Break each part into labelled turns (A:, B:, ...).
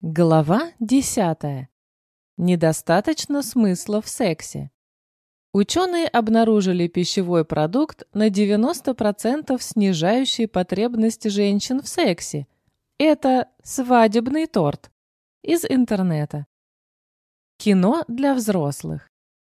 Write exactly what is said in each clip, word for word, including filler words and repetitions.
A: Глава десятая. Недостаточно смысла в сексе. Ученые обнаружили пищевой продукт на девяносто процентов снижающий потребности женщин в сексе. Это свадебный торт. Из интернета. Кино для взрослых.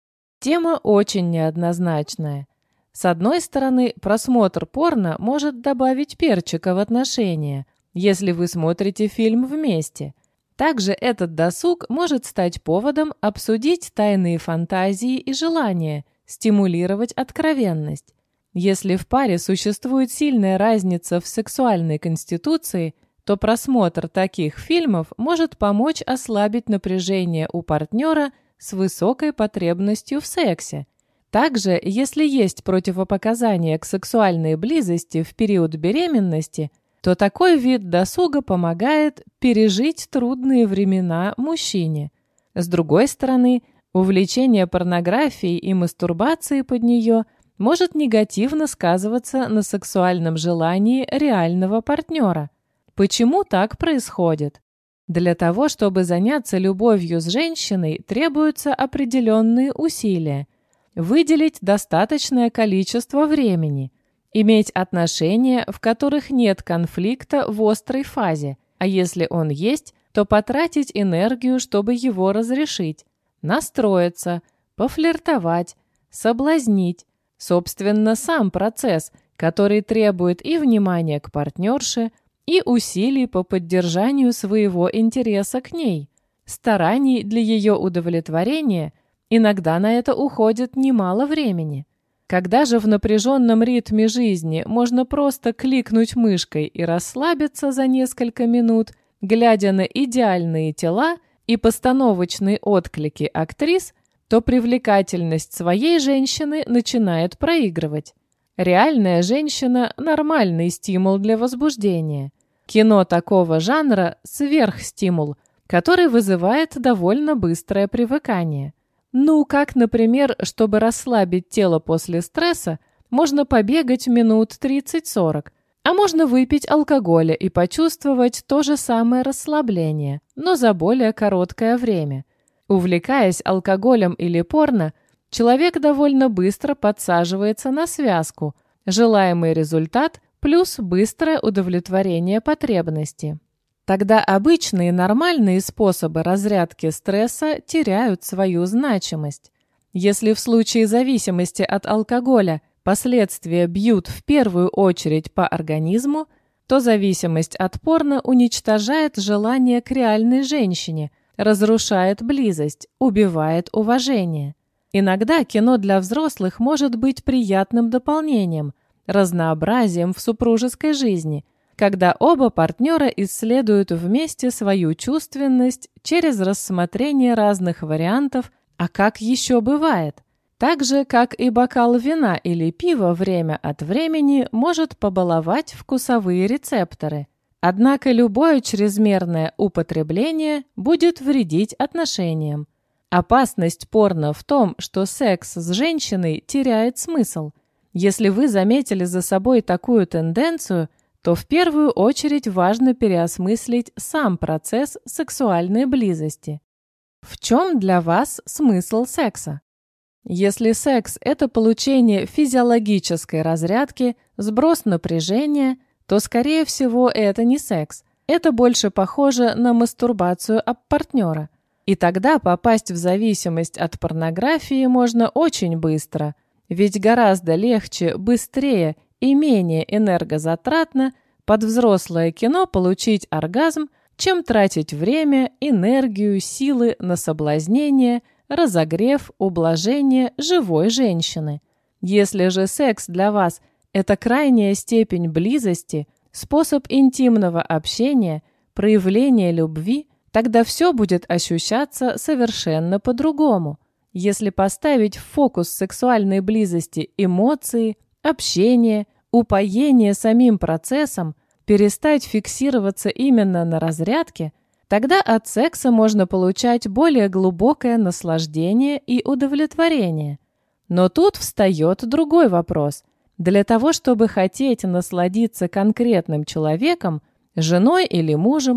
A: Тема очень неоднозначная. С одной стороны, просмотр порно может добавить перчика в отношения, если вы смотрите фильм вместе. Также этот досуг может стать поводом обсудить тайные фантазии и желания, стимулировать откровенность. Если в паре существует сильная разница в сексуальной конституции, то просмотр таких фильмов может помочь ослабить напряжение у партнера с высокой потребностью в сексе. Также, если есть противопоказания к сексуальной близости в период беременности, то такой вид досуга помогает пережить трудные времена мужчине. С другой стороны, увлечение порнографией и мастурбацией под нее может негативно сказываться на сексуальном желании реального партнера. Почему так происходит? Для того, чтобы заняться любовью с женщиной, требуются определенные усилия. Выделить достаточное количество времени. Иметь отношения, в которых нет конфликта в острой фазе, а если он есть, то потратить энергию, чтобы его разрешить, настроиться, пофлиртовать, соблазнить. Собственно, сам процесс, который требует и внимания к партнерше, и усилий по поддержанию своего интереса к ней, стараний для ее удовлетворения, иногда на это уходит немало времени. Когда же в напряженном ритме жизни можно просто кликнуть мышкой и расслабиться за несколько минут, глядя на идеальные тела и постановочные отклики актрис, то привлекательность своей женщины начинает проигрывать. Реальная женщина – нормальный стимул для возбуждения. Кино такого жанра – сверхстимул, который вызывает довольно быстрое привыкание. Ну, как, например, чтобы расслабить тело после стресса, можно побегать минут тридцать-сорок, а можно выпить алкоголя и почувствовать то же самое расслабление, но за более короткое время. Увлекаясь алкоголем или порно, человек довольно быстро подсаживается на связку, желаемый результат плюс быстрое удовлетворение потребности. Тогда обычные нормальные способы разрядки стресса теряют свою значимость. Если в случае зависимости от алкоголя последствия бьют в первую очередь по организму, то зависимость от порно уничтожает желание к реальной женщине, разрушает близость, убивает уважение. Иногда кино для взрослых может быть приятным дополнением, разнообразием в супружеской жизни, когда оба партнера исследуют вместе свою чувственность через рассмотрение разных вариантов, а как еще бывает. Так же, как и бокал вина или пива время от времени может побаловать вкусовые рецепторы. Однако любое чрезмерное употребление будет вредить отношениям. Опасность порно в том, что секс с женщиной теряет смысл. Если вы заметили за собой такую тенденцию, то в первую очередь важно переосмыслить сам процесс сексуальной близости. В чем для вас смысл секса? Если секс – это получение физиологической разрядки, сброс напряжения, то, скорее всего, это не секс. Это больше похоже на мастурбацию об партнера. И тогда попасть в зависимость от порнографии можно очень быстро, ведь гораздо легче, быстрее и менее энергозатратно под взрослое кино получить оргазм, чем тратить время, энергию, силы на соблазнение, разогрев, ублажение живой женщины. Если же секс для вас – это крайняя степень близости, способ интимного общения, проявления любви, тогда все будет ощущаться совершенно по-другому. Если поставить в фокус сексуальной близости эмоции, общение, упоение самим процессом, перестать фиксироваться именно на разрядке, тогда от секса можно получать более глубокое наслаждение и удовлетворение. Но тут встает другой вопрос. Для того, чтобы хотеть насладиться конкретным человеком, женой или мужем,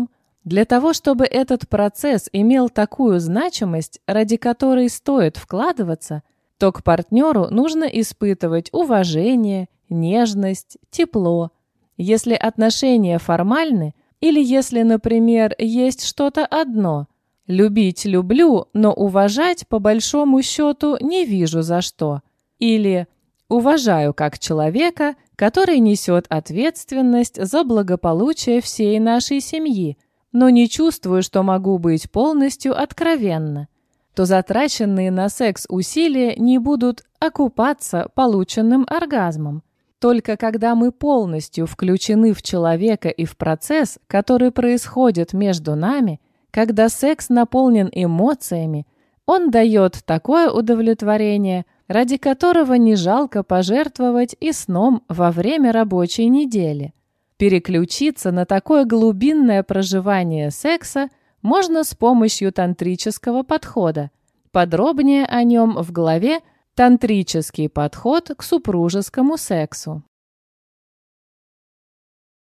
A: Для того, чтобы этот процесс имел такую значимость, ради которой стоит вкладываться, то к партнеру нужно испытывать уважение, нежность, тепло. Если отношения формальны, или если, например, есть что-то одно – любить люблю, но уважать по большому счету не вижу за что. Или уважаю как человека, который несет ответственность за благополучие всей нашей семьи, но не чувствую, что могу быть полностью откровенна, то затраченные на секс усилия не будут окупаться полученным оргазмом. Только когда мы полностью включены в человека и в процесс, который происходит между нами, когда секс наполнен эмоциями, он дает такое удовлетворение, ради которого не жалко пожертвовать и сном во время рабочей недели. Переключиться на такое глубинное проживание секса можно с помощью тантрического подхода. Подробнее о нем в главе «Тантрический подход к супружескому сексу».